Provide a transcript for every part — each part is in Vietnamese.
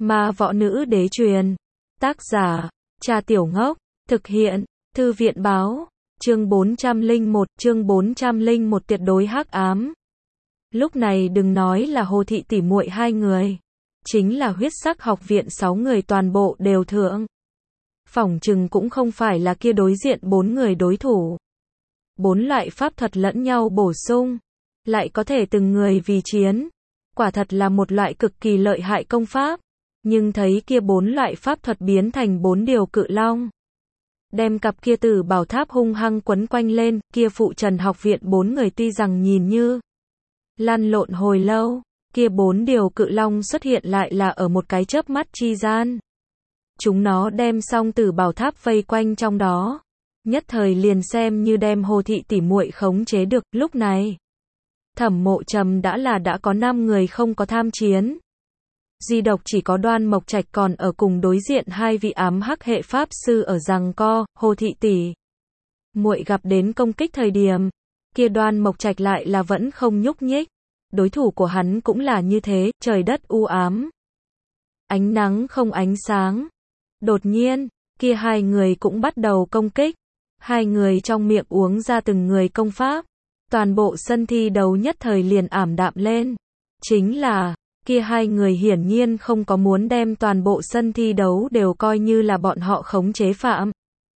Ma võ nữ đế truyền. Tác giả, Trà Tiểu Ngốc. Thực hiện, Thư viện báo. Chương 401 tuyệt đối hắc ám. Lúc này đừng nói là Hồ thị tỷ muội hai người. Chính là huyết sắc học viện 6 người toàn bộ đều thượng. Phỏng chừng cũng không phải là kia đối diện 4 người đối thủ. 4 loại pháp thuật lẫn nhau bổ sung. Lại có thể từng người vì chiến. Quả thật là một loại cực kỳ lợi hại công pháp. Nhưng thấy kia 4 loại pháp thuật biến thành 4 điều cự long. Đem cặp kia tử bảo tháp hung hăng quấn quanh lên, kia phụ trần học viện 4 người tuy rằng nhìn như lăn lộn hồi lâu, kia 4 điều cự long xuất hiện lại là ở một cái chớp mắt chi gian. Chúng nó đem xong tử bảo tháp vây quanh trong đó. Nhất thời liền xem như đem Hồ thị tỷ muội khống chế được. Lúc này, Thẩm Mộ Trầm đã có 5 người không có tham chiến. Duy độc chỉ có Đoan Mộc Trạch còn ở cùng đối diện hai vị ám hắc hệ pháp sư ở giằng co. Hồ thị tỷ muội gặp đến công kích thời điểm, kia Đoan Mộc Trạch lại là vẫn không nhúc nhích. Đối thủ của hắn cũng là như thế, trời đất u ám. Ánh nắng không ánh sáng. Đột nhiên, kia hai người cũng bắt đầu công kích. Hai người trong miệng uống ra từng người công pháp. Toàn bộ sân thi đấu nhất thời liền ảm đạm lên. Chính là, kia hai người hiển nhiên không có muốn đem toàn bộ sân thi đấu đều coi như là bọn họ khống chế phạm.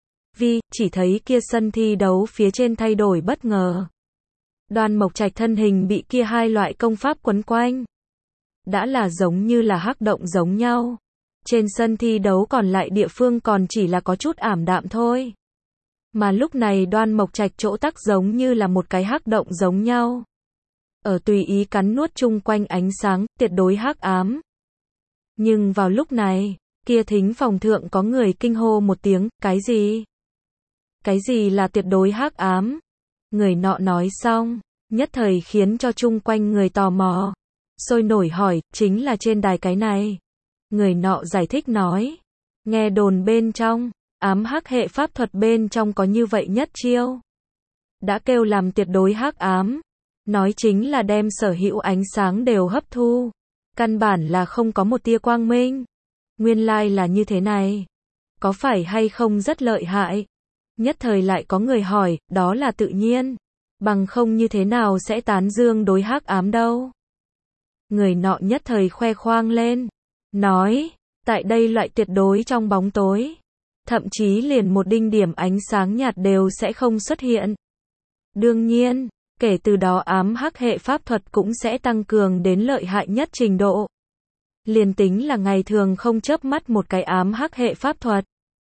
Chỉ thấy kia sân thi đấu phía trên thay đổi bất ngờ. Đoan Mộc Trạch thân hình bị kia hai loại công pháp quấn quanh. Đã là giống như là hắc động giống nhau. Trên sân thi đấu còn lại địa phương còn chỉ là có chút ảm đạm thôi. Mà lúc này Đoan Mộc Trạch chỗ tắc giống như là một cái hắc động giống nhau. Ở tùy ý cắn nuốt chung quanh ánh sáng, tuyệt đối hắc ám. Nhưng vào lúc này, kia thính phòng thượng có người kinh hô một tiếng, cái gì? Cái gì là tuyệt đối hắc ám? Người nọ nói xong, nhất thời khiến cho chung quanh người tò mò. Sôi nổi hỏi, chính là trên đài cái này. Người nọ giải thích nói, nghe đồn bên trong, ám hắc hệ pháp thuật bên trong có như vậy nhất chiêu. Đã kêu làm tuyệt đối hắc ám. Nói chính là đem sở hữu ánh sáng đều hấp thu. Căn bản là không có một tia quang minh. Nguyên lai là như thế này. Có phải hay không rất lợi hại? Nhất thời lại có người hỏi, đó là tự nhiên. Bằng không như thế nào sẽ tán dương đối hắc ám đâu? Người nọ nhất thời khoe khoang lên. Nói, tại đây loại tuyệt đối trong bóng tối. Thậm chí liền một đinh điểm ánh sáng nhạt đều sẽ không xuất hiện. Đương nhiên, kể từ đó ám hắc hệ pháp thuật cũng sẽ tăng cường đến lợi hại nhất trình độ. Liền tính là ngày thường không chớp mắt một cái ám hắc hệ pháp thuật.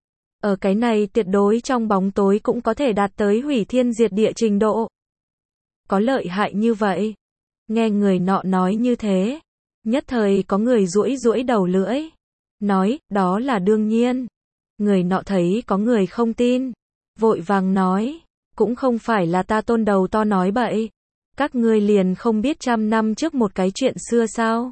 Ở cái này tuyệt đối trong bóng tối cũng có thể đạt tới hủy thiên diệt địa trình độ. Có lợi hại như vậy. Nghe người nọ nói như thế. Nhất thời có người duỗi đầu lưỡi. Nói, đó là đương nhiên. Người nọ thấy có người không tin. Vội vàng nói. Cũng không phải là ta tôn đầu to nói bậy. Các ngươi liền không biết 100 năm trước một cái chuyện xưa sao?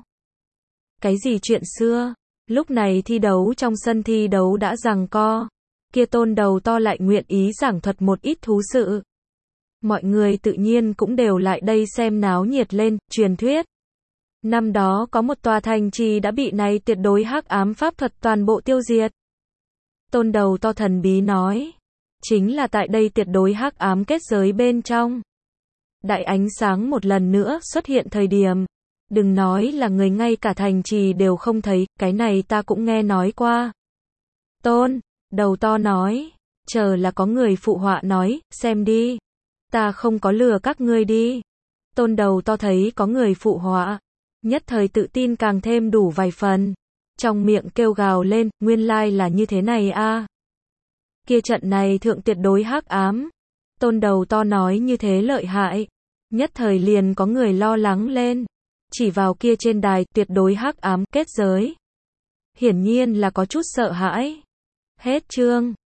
Cái gì chuyện xưa? Lúc này thi đấu trong sân thi đấu đã giằng co. Kia tôn đầu to lại nguyện ý giảng thuật một ít thú sự. Mọi người tự nhiên cũng đều lại đây xem náo nhiệt lên, truyền thuyết. Năm đó có một tòa thành trì đã bị này tuyệt đối hắc ám pháp thuật toàn bộ tiêu diệt. Tôn đầu to thần bí nói. Chính là tại đây tuyệt đối hắc ám kết giới bên trong. Đại ánh sáng một lần nữa xuất hiện thời điểm. Đừng nói là người ngay cả thành trì đều không thấy, cái này ta cũng nghe nói qua. Tôn đầu to nói. Chờ là có người phụ họa nói, xem đi. Ta không có lừa các ngươi đi. Tôn đầu to thấy có người phụ họa. Nhất thời tự tin càng thêm đủ vài phần. Trong miệng kêu gào lên, nguyên lai là như thế này a. Kia trận này thượng tuyệt đối hắc ám. Tôn đầu to nói như thế lợi hại. Nhất thời liền có người lo lắng lên. Chỉ vào kia trên đài tuyệt đối hắc ám kết giới. Hiển nhiên là có chút sợ hãi. Hết chương.